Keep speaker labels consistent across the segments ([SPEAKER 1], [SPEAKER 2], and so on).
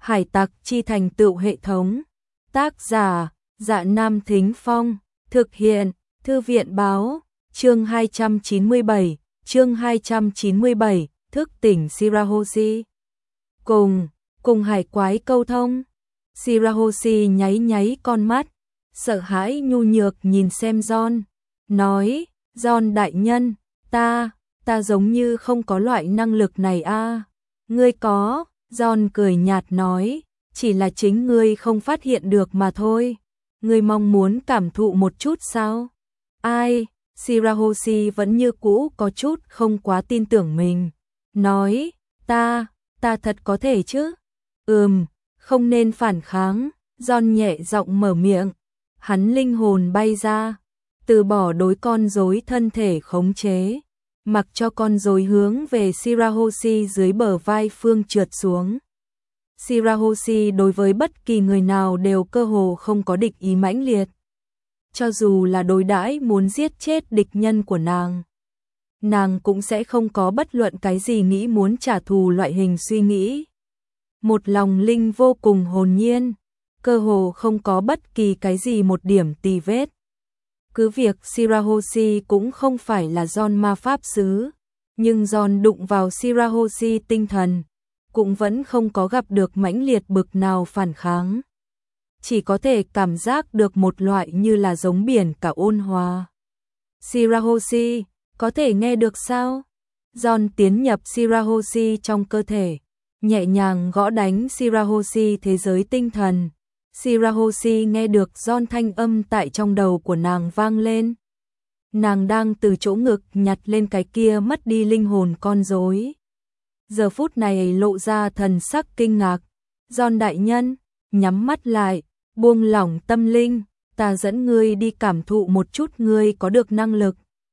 [SPEAKER 1] Hải tặc chi thành tựu hệ thống. Tác giả, Dạ Nam Thính Phong. Thực hiện, Thư viện báo. Chương 297, thức tỉnh Shirahoshi. Cùng hải quái câu thông. Shirahoshi nháy con mắt, sợ hãi nhu nhược nhìn xem John, nói, John đại nhân, ta giống như không có loại năng lực này a. Ngươi có, John cười nhạt nói, chỉ là chính ngươi không phát hiện được mà thôi. Ngươi mong muốn cảm thụ một chút sao? Ai? Shirahoshi vẫn như cũ có chút không quá tin tưởng mình, nói, ta thật có thể chứ? Không nên phản kháng, John nhẹ giọng mở miệng, hắn linh hồn bay ra, từ bỏ đối con rối thân thể khống chế, mặc cho con rối hướng về Shirahoshi dưới bờ vai phương trượt xuống. Shirahoshi đối với bất kỳ người nào đều cơ hồ không có địch ý mãnh liệt. Cho dù là đối đãi muốn giết chết địch nhân của nàng cũng sẽ không có bất luận cái gì nghĩ muốn trả thù loại hình suy nghĩ. Một lòng linh vô cùng hồn nhiên, cơ hồ không có bất kỳ cái gì một điểm tì vết. Cứ việc Shirahoshi cũng không phải là John ma pháp sư, nhưng John đụng vào Shirahoshi tinh thần, cũng vẫn không có gặp được mãnh liệt bực nào phản kháng. Chỉ có thể cảm giác được một loại như là giống biển cả ôn hòa. Shirahoshi, có thể nghe được sao? John tiến nhập Shirahoshi trong cơ thể, nhẹ nhàng gõ đánh Shirahoshi thế giới tinh thần. Shirahoshi nghe được John thanh âm tại trong đầu của nàng vang lên. Nàng đang từ chỗ ngực nhặt lên cái kia mất đi linh hồn con rối. Giờ phút này lộ ra thần sắc kinh ngạc. John đại nhân, nhắm mắt lại, buông lỏng tâm linh, ta dẫn ngươi đi cảm thụ một chút ngươi có được năng lực.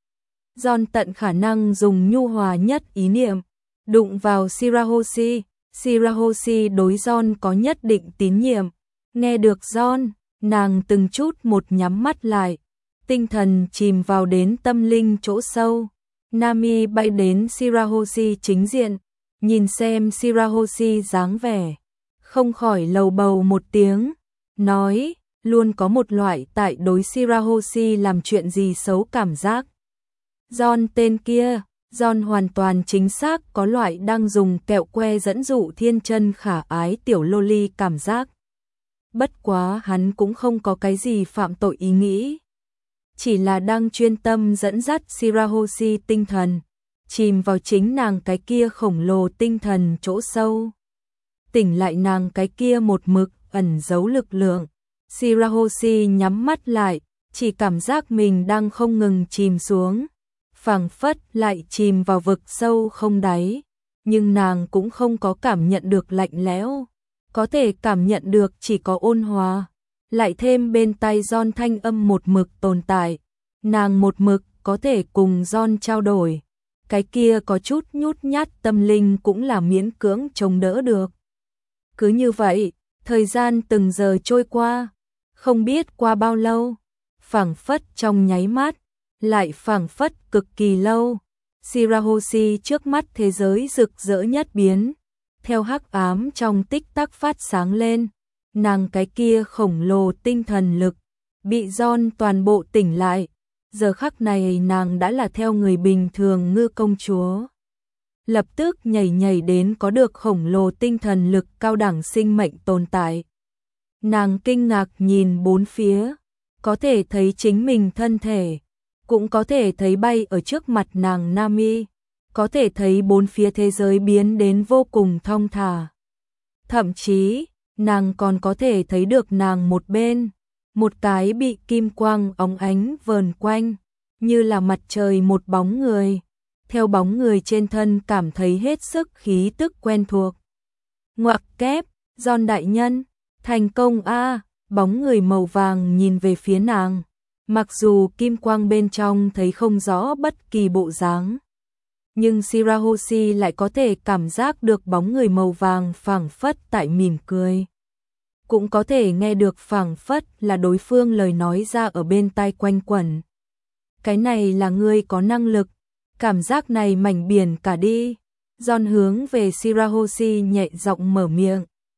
[SPEAKER 1] John tận khả năng dùng nhu hòa nhất ý niệm, đụng vào Shirahoshi. Shirahoshi đối John có nhất định tín nhiệm. Nghe được John, nàng từng chút một nhắm mắt lại, tinh thần chìm vào đến tâm linh chỗ sâu. Nami bay đến Shirahoshi chính diện, nhìn xem Shirahoshi dáng vẻ, không khỏi lầu bầu một tiếng, nói, luôn có một loại tại đối Shirahoshi làm chuyện gì xấu cảm giác. John tên kia, John hoàn toàn chính xác có loại đang dùng kẹo que dẫn dụ thiên chân khả ái tiểu loli cảm giác. Bất quá hắn cũng không có cái gì phạm tội ý nghĩ, chỉ là đang chuyên tâm dẫn dắt Shirahoshi tinh thần, chìm vào chính nàng cái kia khổng lồ tinh thần chỗ sâu. Tỉnh lại nàng cái kia một mực ẩn giấu lực lượng. Shirahoshi nhắm mắt lại, chỉ cảm giác mình đang không ngừng chìm xuống, phảng phất lại chìm vào vực sâu không đáy, nhưng nàng cũng không có cảm nhận được lạnh lẽo, có thể cảm nhận được chỉ có ôn hòa, lại thêm bên tai John thanh âm một mực tồn tại, nàng một mực có thể cùng John trao đổi, cái kia có chút nhút nhát tâm linh cũng là miễn cưỡng chống đỡ được. Cứ như vậy, thời gian từng giờ trôi qua, không biết qua bao lâu, phảng phất trong nháy mắt, lại phảng phất cực kỳ lâu. Shirahoshi trước mắt thế giới rực rỡ nhất biến, theo hắc ám trong tích tắc phát sáng lên, nàng cái kia khổng lồ tinh thần lực bị John toàn bộ tỉnh lại. Giờ khắc này nàng đã là theo người bình thường ngư công chúa, lập tức nhảy đến có được khổng lồ tinh thần lực cao đẳng sinh mệnh tồn tại. Nàng kinh ngạc nhìn bốn phía, có thể thấy chính mình thân thể, cũng có thể thấy bay ở trước mặt nàng Nami, có thể thấy bốn phía thế giới biến đến vô cùng thong thả. Thậm chí, nàng còn có thể thấy được nàng một bên, một cái bị kim quang óng ánh vờn quanh, như là mặt trời một bóng người, theo bóng người trên thân cảm thấy hết sức khí tức quen thuộc. Ngoặc kép, John đại nhân, thành công a. Bóng người màu vàng nhìn về phía nàng, mặc dù kim quang bên trong thấy không rõ bất kỳ bộ dáng, nhưng Shirahoshi lại có thể cảm giác được bóng người màu vàng phảng phất tại mỉm cười. Cũng có thể nghe được phảng phất là đối phương lời nói ra ở bên tai quanh quẩn. Cái này là ngươi có năng lực, cảm giác này mảnh biển cả đi. John hướng về Shirahoshi nhẹ giọng mở miệng,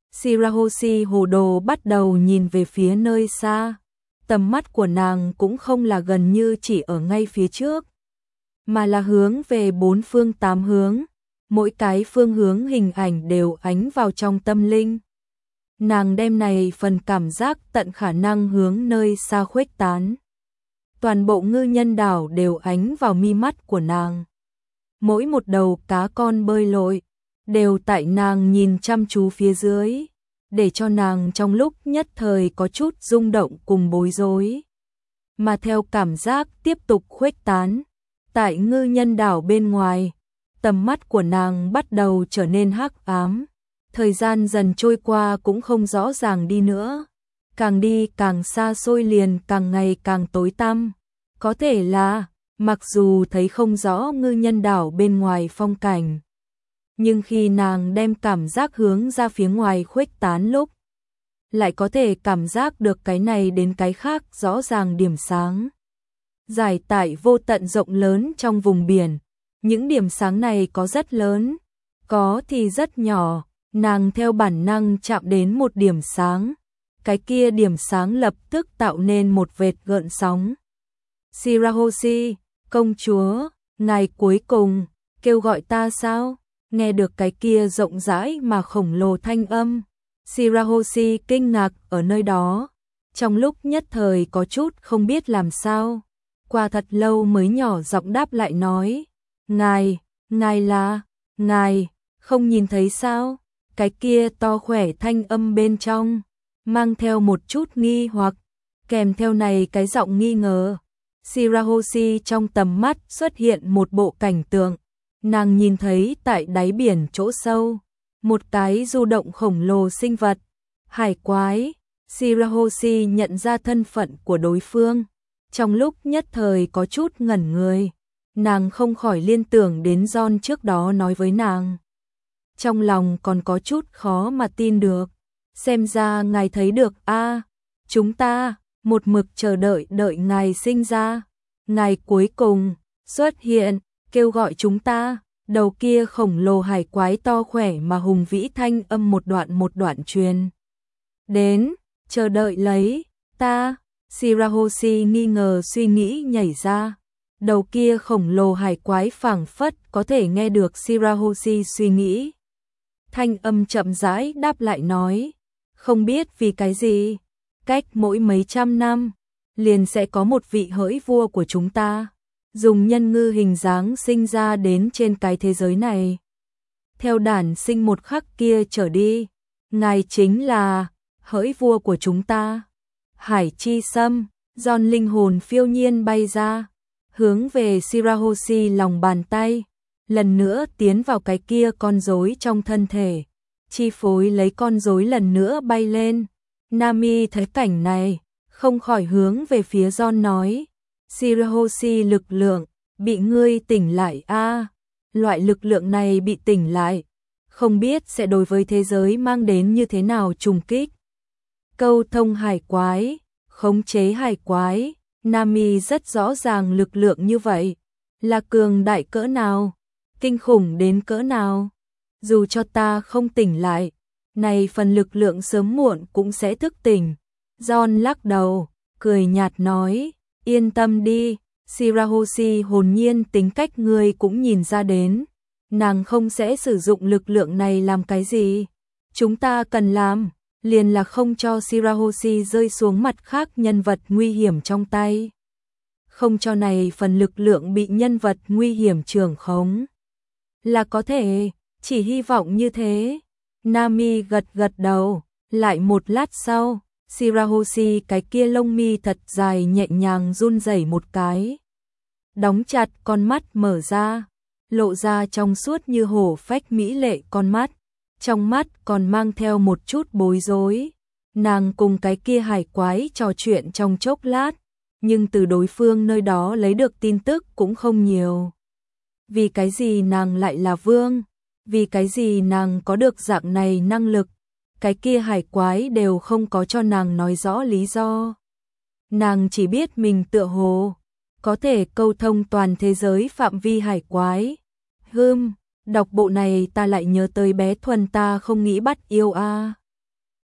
[SPEAKER 1] Shirahoshi hồ đồ bắt đầu nhìn về phía nơi xa. Tầm mắt của nàng cũng không là gần như chỉ ở ngay phía trước, mà là hướng về bốn phương tám hướng. Mỗi cái phương hướng hình ảnh đều ánh vào trong tâm linh. Nàng đem này phần cảm giác tận khả năng hướng nơi xa khuếch tán. Toàn bộ ngư nhân đảo đều ánh vào mi mắt của nàng. Mỗi một đầu cá con bơi lội, đều tại nàng nhìn chăm chú phía dưới, để cho nàng trong lúc nhất thời có chút rung động cùng bối rối. Mà theo cảm giác tiếp tục khuếch tán, tại ngư nhân đảo bên ngoài, tầm mắt của nàng bắt đầu trở nên hắc ám. Thời gian dần trôi qua cũng không rõ ràng đi nữa. Càng đi càng xa xôi liền càng ngày càng tối tăm. Có thể là, mặc dù thấy không rõ ngư nhân đảo bên ngoài phong cảnh, nhưng khi nàng đem cảm giác hướng ra phía ngoài khuếch tán lúc, lại có thể cảm giác được cái này đến cái khác rõ ràng điểm sáng. Giải tại vô tận rộng lớn trong vùng biển, những điểm sáng này có rất lớn, có thì rất nhỏ. Nàng theo bản năng chạm đến một điểm sáng, cái kia điểm sáng lập tức tạo nên một vệt gợn sóng. Shirahoshi, công chúa, ngài cuối cùng kêu gọi ta sao? Nghe được cái kia rộng rãi mà khổng lồ thanh âm, Shirahoshi kinh ngạc ở nơi đó, trong lúc nhất thời có chút không biết làm sao. Qua thật lâu mới nhỏ giọng đáp lại nói, ngài là, ngài không nhìn thấy sao? Cái kia to khỏe thanh âm bên trong, mang theo một chút nghi hoặc, kèm theo này cái giọng nghi ngờ. Shirahoshi trong tầm mắt xuất hiện một bộ cảnh tượng, nàng nhìn thấy tại đáy biển chỗ sâu, một cái du động khổng lồ sinh vật, hải quái. Shirahoshi nhận ra thân phận của đối phương, trong lúc nhất thời có chút ngẩn người, nàng không khỏi liên tưởng đến John trước đó nói với nàng. Trong lòng còn có chút khó mà tin được, xem ra ngài thấy được a, chúng ta một mực chờ đợi ngài sinh ra, ngài cuối cùng xuất hiện, kêu gọi chúng ta. Đầu kia khổng lồ hải quái to khỏe mà hùng vĩ thanh âm một đoạn truyền đến, chờ đợi lấy ta. Shirahoshi nghi ngờ suy nghĩ nhảy ra, đầu kia khổng lồ hải quái phảng phất có thể nghe được Shirahoshi suy nghĩ. Thanh âm chậm rãi đáp lại nói, không biết vì cái gì, cách mỗi mấy trăm năm, liền sẽ có một vị hỡi vua của chúng ta, dùng nhân ngư hình dáng sinh ra đến trên cái thế giới này. Theo đản sinh một khắc kia trở đi, ngài chính là hỡi vua của chúng ta. Hải chi sâm, John linh hồn phiêu nhiên bay ra, hướng về Shirahoshi lòng bàn tay, lần nữa tiến vào cái kia con rối trong thân thể, chi phối lấy con rối lần nữa bay lên. Nami thấy cảnh này, không khỏi hướng về phía John nói, Shirahoshi lực lượng, bị ngươi tỉnh lại a, loại lực lượng này bị tỉnh lại, không biết sẽ đối với thế giới mang đến như thế nào trùng kích. Câu thông hải quái, khống chế hải quái, Nami rất rõ ràng lực lượng như vậy, là cường đại cỡ nào, kinh khủng đến cỡ nào. Dù cho ta không tỉnh lại, này phần lực lượng sớm muộn cũng sẽ thức tỉnh. John lắc đầu, cười nhạt nói, yên tâm đi, Shirahoshi hồn nhiên tính cách ngươi cũng nhìn ra đến, nàng không sẽ sử dụng lực lượng này làm cái gì. Chúng ta cần làm, liền là không cho Shirahoshi rơi xuống mặt khác nhân vật nguy hiểm trong tay. Không cho này phần lực lượng bị nhân vật nguy hiểm trưởng khống. Là có thể, chỉ hy vọng như thế. Nami gật đầu, lại một lát sau, Shirahoshi cái kia lông mi thật dài nhẹ nhàng run rẩy một cái. Đóng chặt con mắt mở ra, lộ ra trong suốt như hổ phách mỹ lệ con mắt. Trong mắt còn mang theo một chút bối rối. Nàng cùng cái kia hải quái trò chuyện trong chốc lát, nhưng từ đối phương nơi đó lấy được tin tức cũng không nhiều. Vì cái gì nàng lại là vương? Vì cái gì nàng có được dạng này năng lực? Cái kia hải quái đều không có cho nàng nói rõ lý do. Nàng chỉ biết mình tựa hồ có thể câu thông toàn thế giới phạm vi hải quái. Đọc bộ này ta lại nhớ tới bé Thuần ta không nghĩ bắt yêu a.